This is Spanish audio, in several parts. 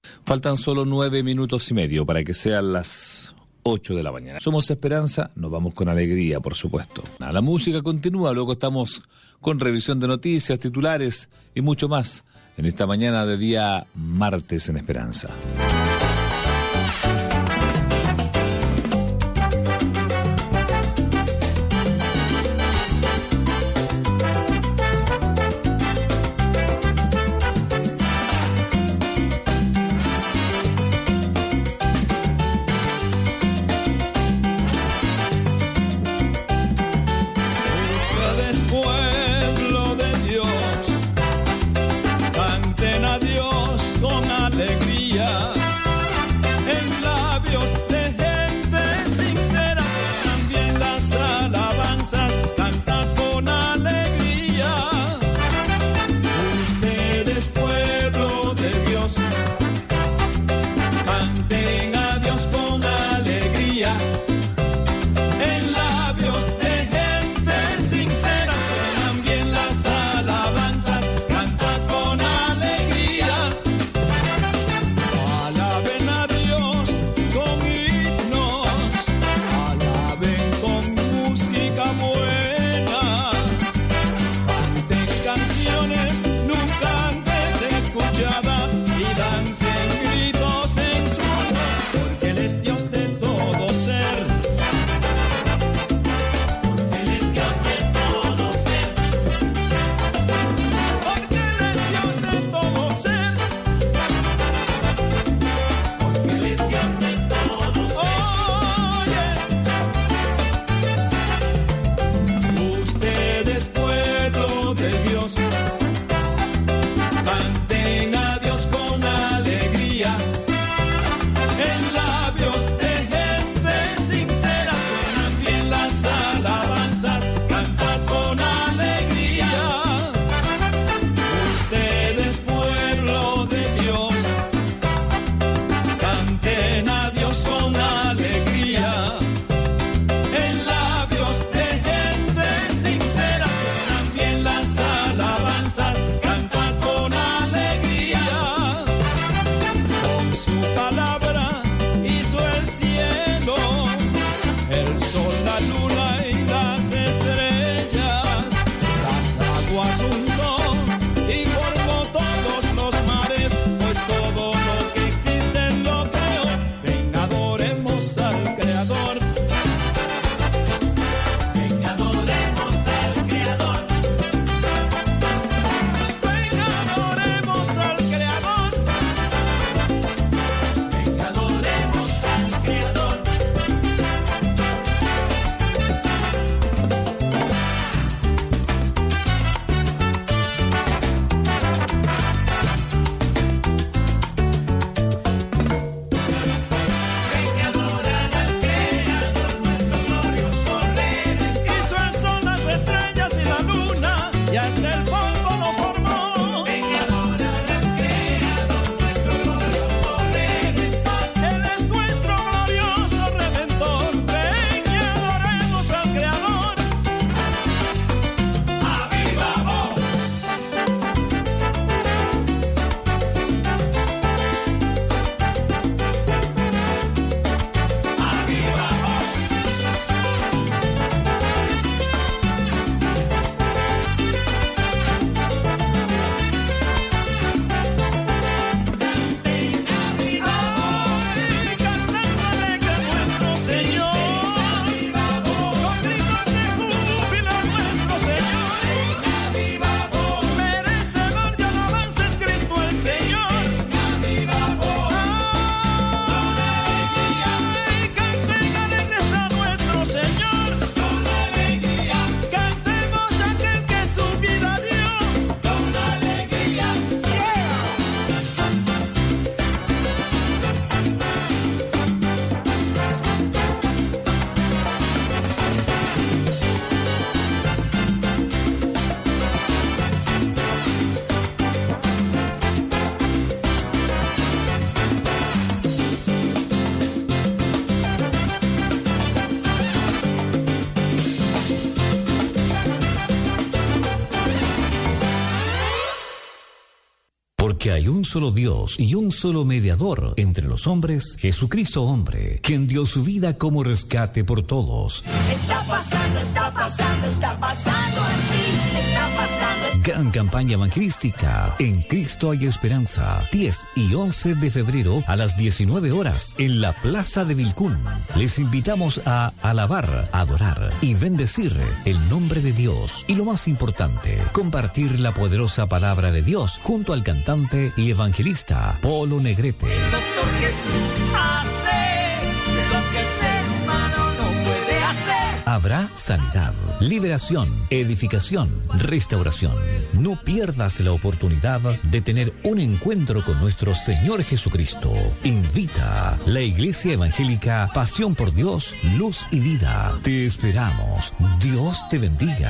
Faltan solo 9 minutos y medio para que sean las 8 de la mañana. Somos Esperanza, nos vamos con alegría, por supuesto. La música continúa, luego estamos con revisión de noticias, titulares y mucho más en esta mañana de día martes en Esperanza. Alegría. Porque hay un solo Dios y un solo mediador entre los hombres, Jesucristo hombre, quien dio su vida como rescate por todos. Está pasando aquí, está pasando. Gran campaña evangelística. En Cristo hay esperanza. 10 y 11 de febrero a las 19 horas en la Plaza de Vilcún. Les invitamos a alabar, adorar y bendecir el nombre de Dios. Y lo más importante, compartir la poderosa palabra de Dios junto al cantante y evangelista Polo Negrete. El doctor Jesús hace lo que el ser humano no puede hacer. Habrá sanidad, liberación, edificación, restauración. No pierdas la oportunidad de tener un encuentro con nuestro Señor Jesucristo. Invita la Iglesia Evangélica Pasión por Dios, Luz y Vida. Te esperamos. Dios te bendiga.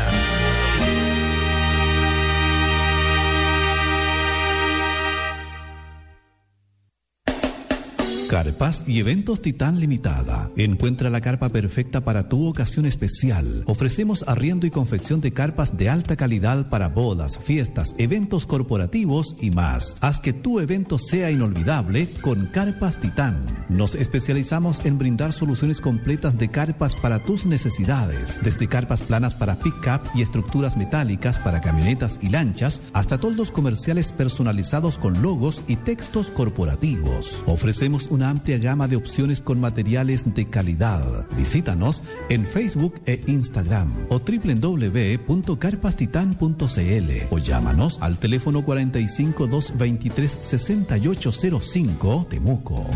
Carpas y Eventos Titán Limitada. Encuentra la carpa perfecta para tu ocasión especial. Ofrecemos arriendo y confección de carpas de alta calidad para bodas, fiestas, eventos corporativos y más. Haz que tu evento sea inolvidable con Carpas Titán. Nos especializamos en brindar soluciones completas de carpas para tus necesidades, desde carpas planas para pick-up y estructuras metálicas para camionetas y lanchas, hasta toldos comerciales personalizados con logos y textos corporativos. Ofrecemos una amplia gama de opciones con materiales de calidad. Visítanos en Facebook e Instagram o www.carpastitan.cl o llámanos al teléfono 45 223 6805 Temuco.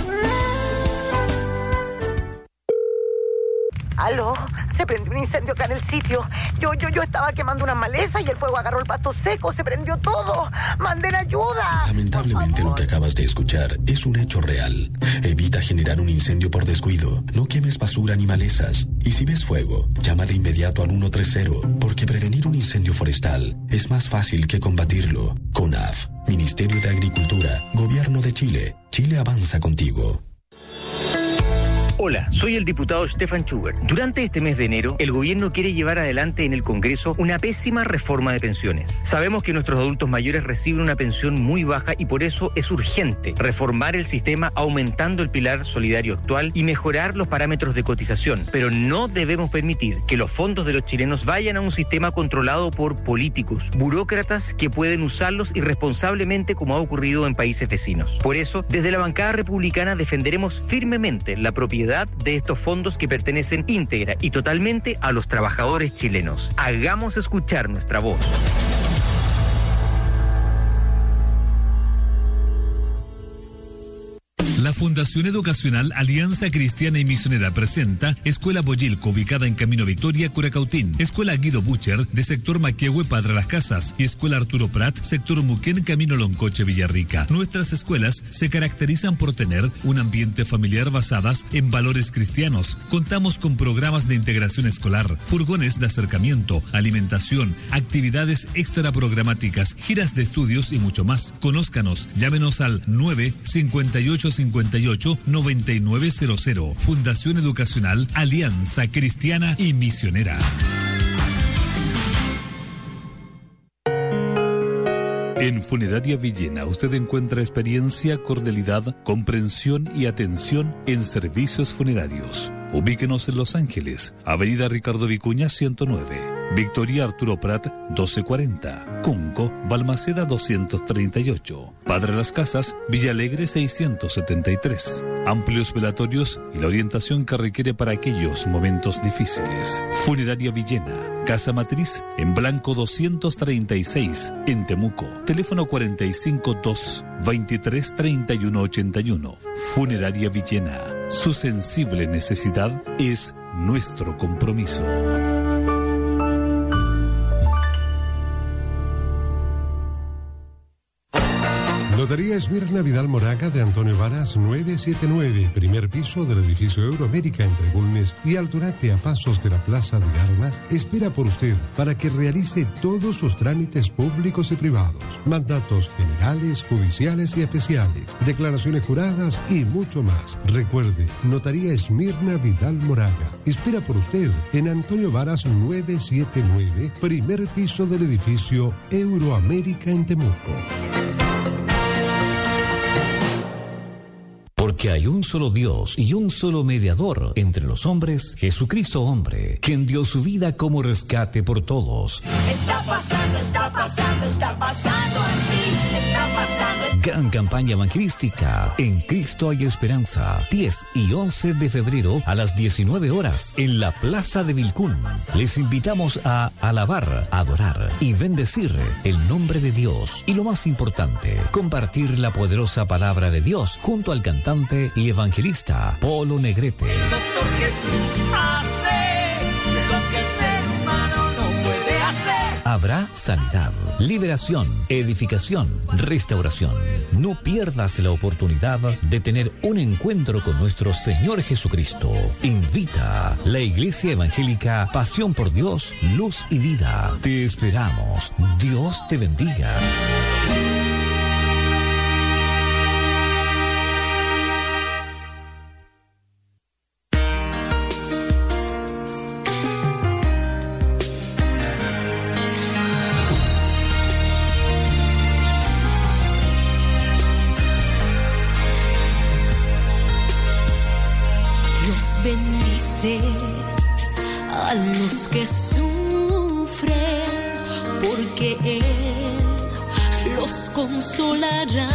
Aló, se prendió un incendio acá en el sitio. Yo estaba quemando unas malezas y el fuego agarró el pasto seco, se prendió todo. ¡Manden ayuda! Lamentablemente lo que acabas de escuchar es un hecho real. Evita generar un incendio por descuido. No quemes basura ni malezas. Y si ves fuego, llama de inmediato al 130, porque prevenir un incendio forestal es más fácil que combatirlo. CONAF, Ministerio de Agricultura, Gobierno de Chile. Chile avanza contigo. Hola, soy el diputado Stefan Schubert. Durante este mes de enero, el gobierno quiere llevar adelante en el Congreso una pésima reforma de pensiones. Sabemos que nuestros adultos mayores reciben una pensión muy baja y por eso es urgente reformar el sistema aumentando el pilar solidario actual y mejorar los parámetros de cotización. Pero no debemos permitir que los fondos de los chilenos vayan a un sistema controlado por políticos, burócratas que pueden usarlos irresponsablemente como ha ocurrido en países vecinos. Por eso, desde la bancada republicana defenderemos firmemente la propiedad de estos fondos que pertenecen íntegra y totalmente a los trabajadores chilenos. Hagamos escuchar nuestra voz. La Fundación Educacional Alianza Cristiana y Misionera presenta Escuela Boyilco, ubicada en Camino Victoria, Curacautín. Escuela Guido Bucher, de sector Maquehue, Padre Las Casas. Y Escuela Arturo Prat, sector Muquén, Camino Loncoche, Villarrica. Nuestras escuelas se caracterizan por tener un ambiente familiar basadas en valores cristianos. Contamos con programas de integración escolar, furgones de acercamiento, alimentación, actividades extraprogramáticas, giras de estudios y mucho más. Conózcanos, llámenos al 958-58-9900. Fundación Educacional Alianza Cristiana y Misionera. En Funeraria Villena usted encuentra experiencia, cordialidad, comprensión y atención en servicios funerarios. Ubíquenos en Los Ángeles, Avenida Ricardo Vicuña 109. Victoria Arturo Prat 1240, Cunco, Balmaceda 238, Padre Las Casas, Villa Alegre 673. Amplios velatorios y la orientación que requiere para aquellos momentos difíciles. Funeraria Villena, Casa Matriz en Blanco 236 en Temuco. Teléfono 452 23 31 81. Funeraria Villena. Su sensible necesidad es nuestro compromiso. Notaría Esmirna Vidal Moraga de Antonio Varas 979, primer piso del edificio Euroamérica entre Bulnes y Altorate, a pasos de la Plaza de Armas, espera por usted para que realice todos sus trámites públicos y privados, mandatos generales, judiciales y especiales, declaraciones juradas y mucho más. Recuerde, Notaría Esmirna Vidal Moraga espera por usted en Antonio Varas 979, primer piso del edificio Euroamérica en Temuco. Porque hay un solo Dios y un solo mediador entre los hombres, Jesucristo hombre, quien dio su vida como rescate por todos. Está pasando, está pasando, está pasando aquí. Está pasando. Gran campaña evangelística. En Cristo hay esperanza. 10 y 11 de febrero a las 19 horas en la Plaza de Vilcún. Les invitamos a alabar, adorar y bendecir el nombre de Dios. Y lo más importante, compartir la poderosa palabra de Dios junto al cantante y evangelista Polo Negrete. Doctor Jesús hace lo que el ser humano no puede hacer. Habrá sanidad, liberación, edificación, restauración. No pierdas la oportunidad de tener un encuentro con nuestro Señor Jesucristo. Invita la Iglesia Evangélica Pasión por Dios, Luz y Vida. Te esperamos. Dios te bendiga. Bendice a los que sufren, porque Él los consolará.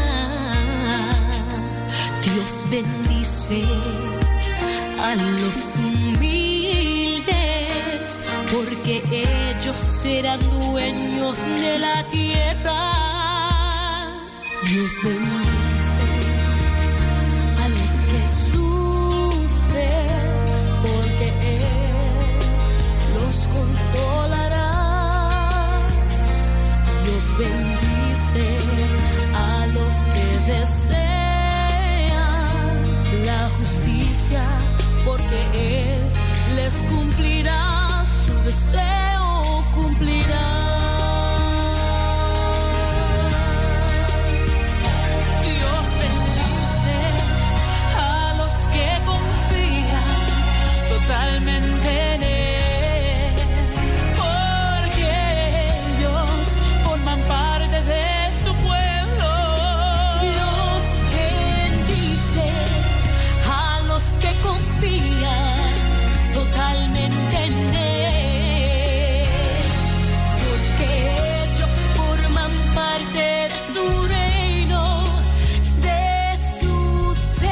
Dios bendice a los humildes, porque ellos serán dueños de la tierra. Dios bendice a los que sufren, porque Él los consolará. Dios bendice a los que desean la justicia, porque Él les cumplirá su deseo, cumplirá. Totalmente en Él, porque ellos forman parte de su pueblo. Dios bendice a los que confían totalmente en Él, porque ellos forman parte de su reino, de su ser.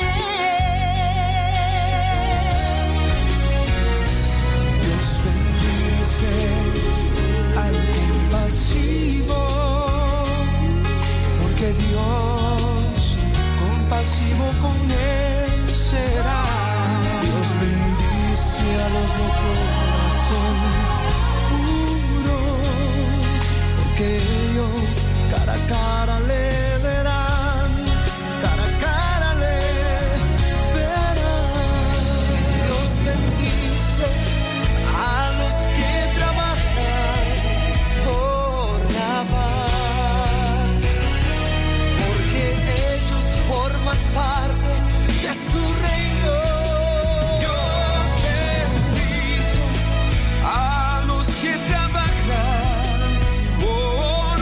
Porque Dios compasivo con él será. Dios bendice a los de corazón puro, porque ellos cara a cara le verán, cara a cara le verán. Dios bendice a los que trabajan por la paz, porque ellos forman parte de su reino. Dios bendice a los que trabajan por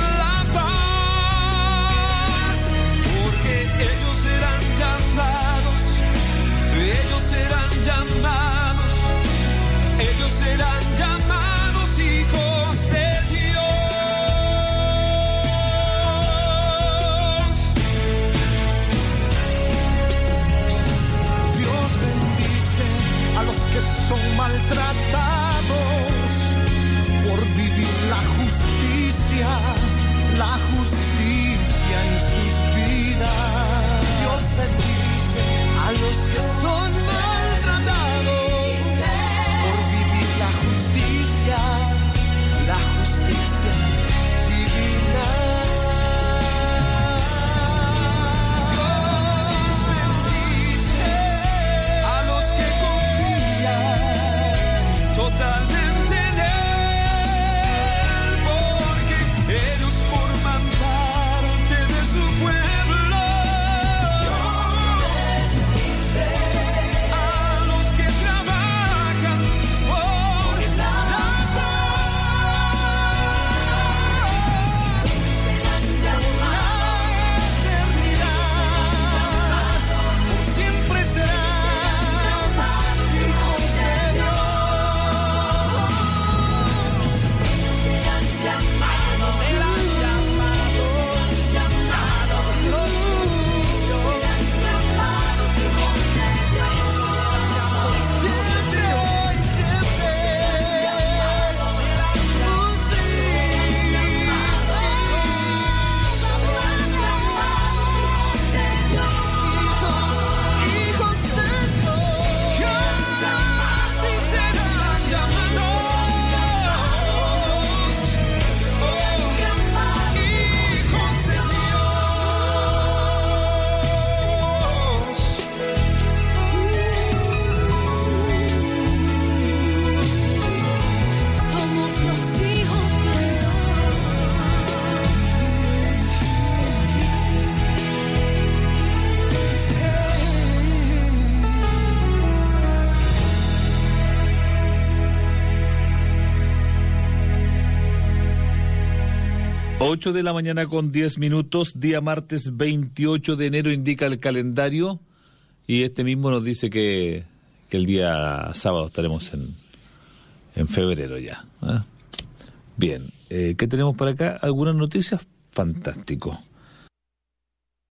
8 de la mañana con 10 minutos, día martes 28 de enero indica el calendario y este mismo nos dice que el día sábado estaremos en febrero ya. Bien, ¿qué tenemos por acá? ¿Algunas noticias? Fantástico.